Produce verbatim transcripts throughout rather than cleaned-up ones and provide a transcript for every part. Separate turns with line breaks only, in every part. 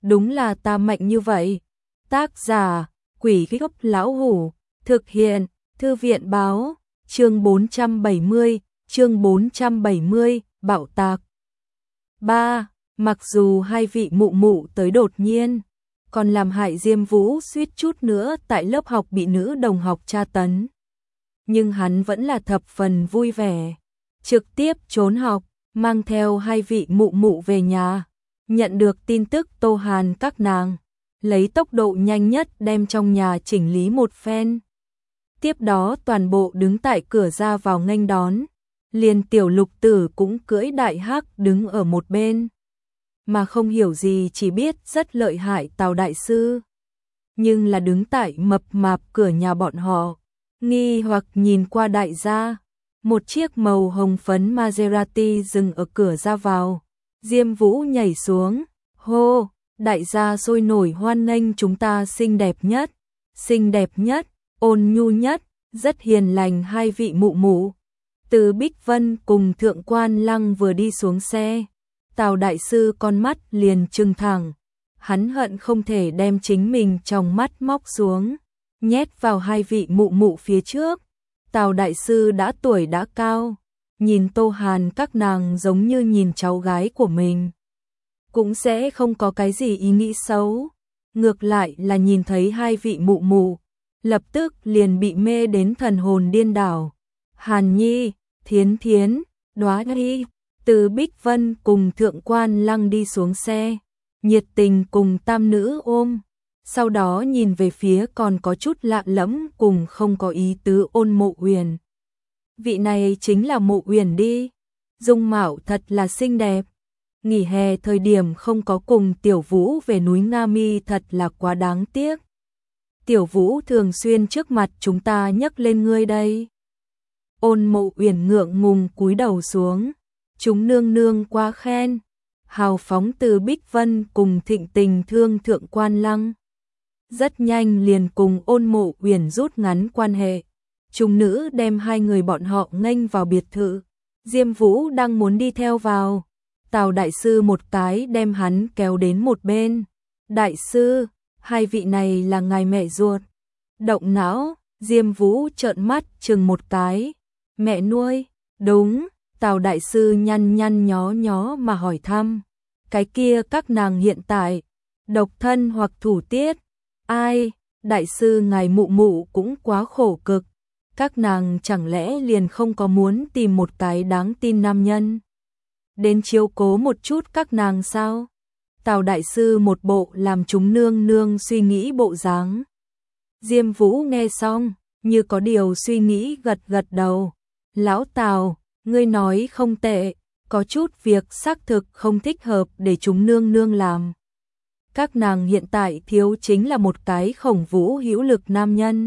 đúng là ta mạnh như vậy. Tác giả, Quỷ Gốc Lão Hủ, thực hiện, Thư viện Báo, chương bốn trăm bảy mươi, chương bốn trăm bảy mươi, bạo tạc. ba. Mặc dù hai vị mụ mụ tới đột nhiên, còn làm hại Diêm Vũ suýt chút nữa tại lớp học bị nữ đồng học tra tấn. Nhưng hắn vẫn là thập phần vui vẻ, trực tiếp trốn học, mang theo hai vị mụ mụ về nhà. Nhận được tin tức Tô Hàn các nàng, lấy tốc độ nhanh nhất đem trong nhà chỉnh lý một phen. Tiếp đó toàn bộ đứng tại cửa ra vào nghênh đón, liền tiểu Lục Tử cũng cưỡi đại hắc đứng ở một bên. Mà không hiểu gì chỉ biết rất lợi hại Tào đại sư. Nhưng là đứng tại mập mạp cửa nhà bọn họ, nghi hoặc nhìn qua đại gia, một chiếc màu hồng phấn Maserati dừng ở cửa ra vào. Diêm Vũ nhảy xuống, hô, đại gia sôi nổi hoan nghênh chúng ta xinh đẹp nhất, xinh đẹp nhất, ôn nhu nhất, rất hiền lành hai vị mụ mụ. Từ Bích Vân cùng Thượng Quan Lăng vừa đi xuống xe, Tào đại sư con mắt liền trừng thẳng, hắn hận không thể đem chính mình trong mắt móc xuống, nhét vào hai vị mụ mụ phía trước. Tào đại sư đã tuổi đã cao, nhìn Tô Hàn các nàng giống như nhìn cháu gái của mình, cũng sẽ không có cái gì ý nghĩ xấu. Ngược lại là nhìn thấy hai vị mụ mụ, lập tức liền bị mê đến thần hồn điên đảo. Hàn Nhi, Thiến Thiến, Đóa Nhi, Từ Bích Vân cùng Thượng Quan Lăng đi xuống xe, nhiệt tình cùng tam nữ ôm. Sau đó nhìn về phía còn có chút lạ lẫm cùng không có ý tứ Ôn Mộ Uyển. Vị này chính là Mộ Uyển đi, dung mạo thật là xinh đẹp. Nghỉ hè thời điểm không có cùng Tiểu Vũ về núi Nga Mi thật là quá đáng tiếc. Tiểu Vũ thường xuyên trước mặt chúng ta nhắc lên ngươi đây. Ôn Mộ Uyển ngượng ngùng cúi đầu xuống, chúng nương nương quá khen. Hào phóng Từ Bích Vân cùng thịnh tình thương Thượng Quan Lăng, rất nhanh liền cùng Ôn Mộ Uyển rút ngắn quan hệ. Chúng nữ đem hai người bọn họ nghênh vào biệt thự. Diêm Vũ đang muốn đi theo vào, Tào đại sư một cái đem hắn kéo đến một bên. Đại sư, hai vị này là ngài mẹ ruột. Động não, Diêm Vũ trợn mắt chừng một cái. Mẹ nuôi, đúng. Tào đại sư nhăn nhăn nhó nhó mà hỏi thăm. Cái kia các nàng hiện tại, độc thân hoặc thủ tiết. Ai, đại sư ngài mụ mụ cũng quá khổ cực. Các nàng chẳng lẽ liền không có muốn tìm một cái đáng tin nam nhân đến chiếu cố một chút các nàng sao? Tào đại sư một bộ làm chúng nương nương suy nghĩ bộ dáng. Diêm Vũ nghe xong, như có điều suy nghĩ gật gật đầu. Lão Tào, ngươi nói không tệ, có chút việc xác thực không thích hợp để chúng nương nương làm. Các nàng hiện tại thiếu chính là một cái khổng vũ hữu lực nam nhân.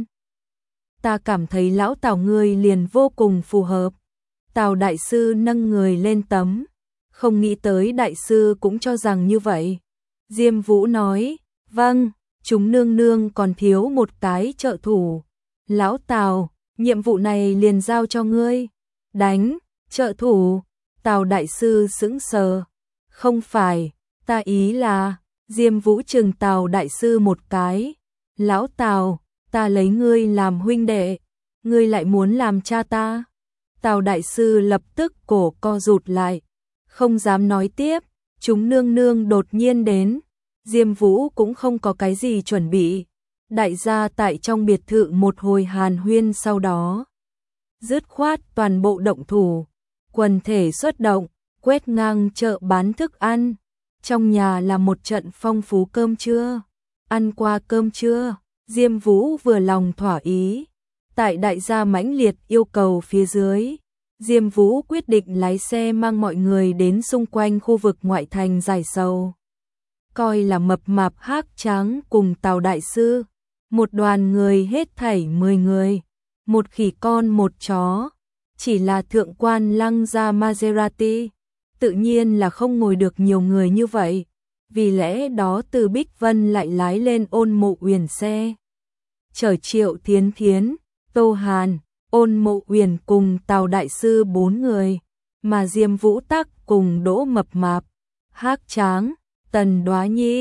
Ta cảm thấy lão Tào ngươi liền vô cùng phù hợp. Tào đại sư nâng người lên tấm, không nghĩ tới đại sư cũng cho rằng như vậy. Diêm Vũ nói, vâng, chúng nương nương còn thiếu một cái trợ thủ. Lão Tào, nhiệm vụ này liền giao cho ngươi. Đánh, trợ thủ. Tào đại sư sững sờ. Không phải, ta ý là, Diêm Vũ trừng Tào đại sư một cái. Lão Tào, ta lấy ngươi làm huynh đệ, ngươi lại muốn làm cha ta. Tào đại sư lập tức cổ co rụt lại, không dám nói tiếp. Chúng nương nương đột nhiên đến, Diêm Vũ cũng không có cái gì chuẩn bị. Đại gia tại trong biệt thự một hồi hàn huyên, sau đó dứt khoát toàn bộ động thủ, quần thể xuất động, quét ngang chợ bán thức ăn. Trong nhà là một trận phong phú cơm trưa. Ăn qua cơm trưa, Diêm Vũ vừa lòng thỏa ý. Tại đại gia mãnh liệt yêu cầu phía dưới, Diêm Vũ quyết định lái xe mang mọi người đến xung quanh khu vực ngoại thành giải sầu. Coi là mập mạp Hắc Tráng cùng Tào đại sư, một đoàn người hết thảy mười người, một khỉ con một chó. Chỉ là Thượng Quan Lăng ra Maserati, tự nhiên là không ngồi được nhiều người như vậy. Vì lẽ đó Từ Bích Vân lại lái lên Ôn Mộ Uyển xe, chở Triệu Thiến Thiến, Tô Hàn, Ôn Mộ Uyển cùng Tào đại sư bốn người, mà Diêm Vũ tắc cùng Đỗ Mập Mạp, Hắc Tráng, Tần Đóa Nhi,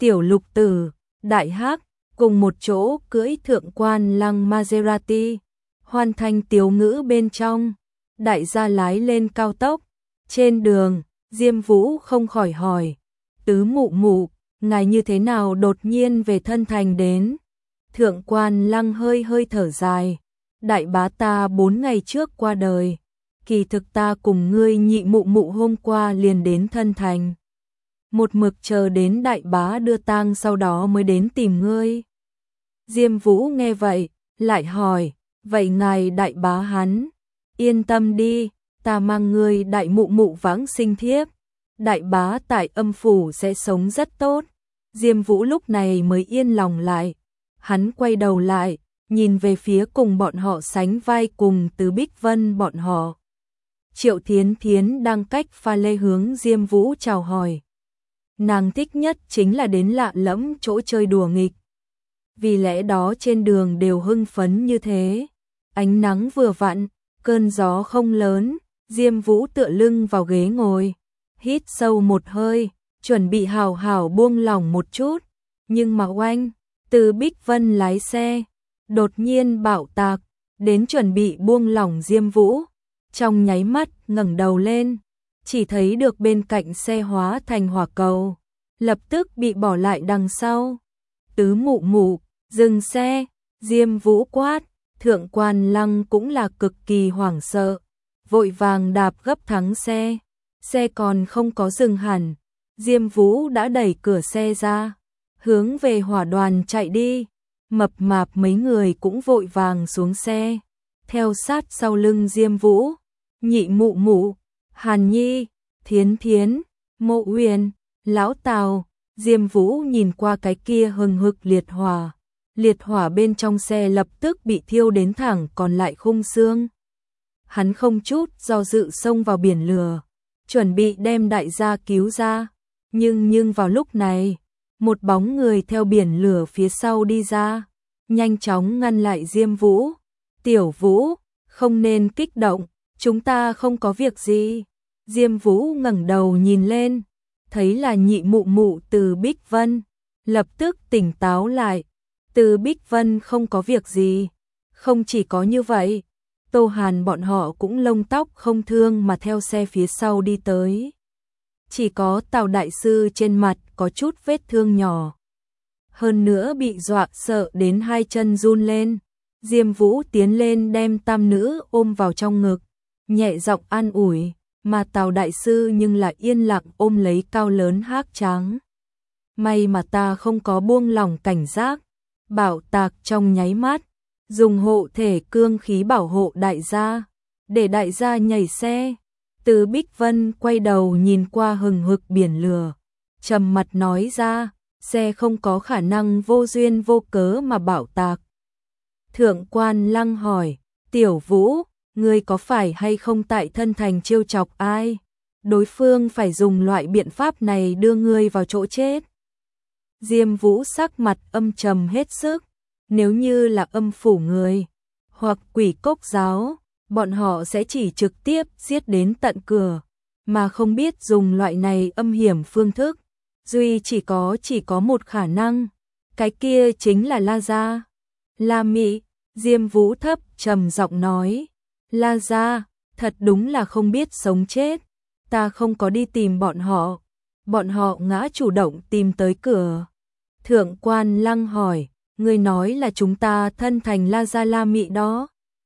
tiểu lục tử, đại hắc, cùng một chỗ cưỡi thượng quan lăng Maserati, hoàn thành tiếu ngữ bên trong. Đại gia lái lên cao tốc, trên đường, Diêm Vũ không khỏi hỏi, tứ mụ mụ, ngài như thế nào đột nhiên về Thân Thành đến? Thượng quan lăng hơi hơi thở dài, đại bá ta bốn ngày trước qua đời, kỳ thực ta cùng ngươi nhị mụ mụ hôm qua liền đến Thân Thành. Một mực chờ đến đại bá đưa tang sau đó mới đến tìm ngươi. Diêm Vũ nghe vậy, lại hỏi, vậy ngài đại bá hắn? Yên tâm đi, ta mang ngươi đại mụ mụ vãng sinh thiếp. Đại bá tại âm phủ sẽ sống rất tốt. Diêm Vũ lúc này mới yên lòng lại. Hắn quay đầu lại, nhìn về phía cùng bọn họ sánh vai cùng Từ Bích Vân bọn họ. Triệu Thiến Thiến đang cách pha lê hướng Diêm Vũ chào hỏi. Nàng thích nhất chính là đến lạ lẫm chỗ chơi đùa nghịch. Vì lẽ đó trên đường đều hưng phấn như thế. Ánh nắng vừa vặn, cơn gió không lớn, Diêm Vũ tựa lưng vào ghế ngồi, hít sâu một hơi, chuẩn bị hào hào buông lỏng một chút. Nhưng mà oanh, Từ Bích Vân lái xe, đột nhiên bạo tạc, đến chuẩn bị buông lỏng Diêm Vũ. Trong nháy mắt ngẩng đầu lên, chỉ thấy được bên cạnh xe hóa thành hỏa cầu, lập tức bị bỏ lại đằng sau. Tứ mụ mụ, dừng xe, Diêm Vũ quát, thượng quan lăng cũng là cực kỳ hoảng sợ, vội vàng đạp gấp thắng xe. Xe còn không có dừng hẳn, Diêm Vũ đã đẩy cửa xe ra, hướng về hỏa đoàn chạy đi. Mập mạp mấy người cũng vội vàng xuống xe, theo sát sau lưng Diêm Vũ. Nhị mụ mụ, Hàn Nhi, Thiến Thiến, Mộ Uyển, Lão Tào. Diêm Vũ nhìn qua cái kia hừng hực liệt hỏa, liệt hỏa bên trong xe lập tức bị thiêu đến thẳng còn lại khung xương. Hắn không chút do dự xông vào biển lửa, chuẩn bị đem đại gia cứu ra. Nhưng nhưng vào lúc này, một bóng người theo biển lửa phía sau đi ra, nhanh chóng ngăn lại Diêm Vũ. Tiểu Vũ, không nên kích động, chúng ta không có việc gì. Diêm Vũ ngẩng đầu nhìn lên, thấy là nhị mụ mụ Từ Bích Vân, lập tức tỉnh táo lại. Từ Bích Vân không có việc gì. Không chỉ có như vậy, Tô Hàn bọn họ cũng lông tóc không thương mà theo xe phía sau đi tới. Chỉ có Tào đại sư trên mặt có chút vết thương nhỏ, hơn nữa bị dọa sợ đến hai chân run lên. Diêm Vũ tiến lên đem tam nữ ôm vào trong ngực, nhẹ giọng an ủi, mà Tào đại sư nhưng lại yên lặng ôm lấy cao lớn hác trắng. May mà ta không có buông lỏng cảnh giác, bảo tạc trong nháy mắt, dùng hộ thể cương khí bảo hộ đại gia, để đại gia nhảy xe. Từ Bích Vân quay đầu nhìn qua hừng hực biển lửa, trầm mặt nói ra, xe không có khả năng vô duyên vô cớ mà bảo tạc. Thượng quan lăng hỏi, Tiểu Vũ, ngươi có phải hay không tại Thân Thành trêu chọc ai? Đối phương phải dùng loại biện pháp này đưa ngươi vào chỗ chết. Diêm Vũ sắc mặt âm trầm hết sức, nếu như là âm phủ người, hoặc quỷ cốc giáo, bọn họ sẽ chỉ trực tiếp giết đến tận cửa, mà không biết dùng loại này âm hiểm phương thức. Duy chỉ có chỉ có một khả năng, cái kia chính là La Gia. La Mị, Diêm Vũ thấp trầm giọng nói, La Gia, thật đúng là không biết sống chết, ta không có đi tìm bọn họ, bọn họ ngã chủ động tìm tới cửa. Thượng quan lăng hỏi, ngươi nói là chúng ta Thân Thành La Gia La Mị đó.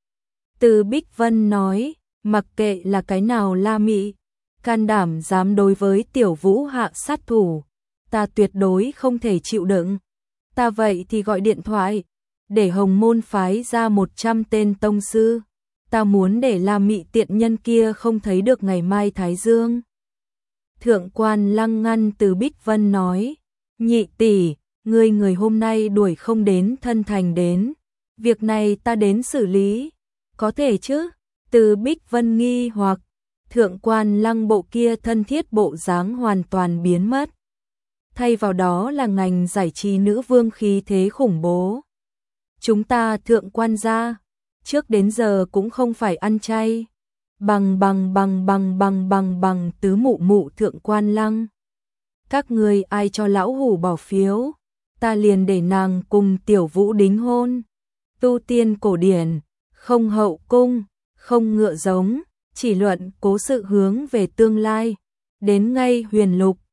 Từ Bích Vân nói, mặc kệ là cái nào La Mị, can đảm dám đối với Tiểu Vũ hạ sát thủ, ta tuyệt đối không thể chịu đựng. Ta vậy thì gọi điện thoại, để Hồng Môn phái ra một trăm tên tông sư. Ta muốn để La Mị tiện nhân kia không thấy được ngày mai Thái Dương. Thượng quan lăng ngăn Từ Bích Vân nói, nhị tỷ, ngươi người hôm nay đuổi không đến Thân Thành đến, việc này ta đến xử lý, có thể chứ? Từ Bích Vân nghi hoặc, thượng quan lăng bộ kia thân thiết bộ dáng hoàn toàn biến mất. Thay vào đó là ngành giải trí nữ vương khí thế khủng bố. Chúng ta thượng quan gia, trước đến giờ cũng không phải ăn chay. Bằng bằng bằng bằng bằng bằng bằng tứ mụ mụ thượng quan lăng. các ngươi ai cho lão hủ bỏ phiếu, ta liền để nàng cùng Tiểu Vũ đính hôn. Tu tiên cổ điển, không hậu cung, không ngựa giống, chỉ luận cố sự hướng về tương lai. Đến ngay huyền lục,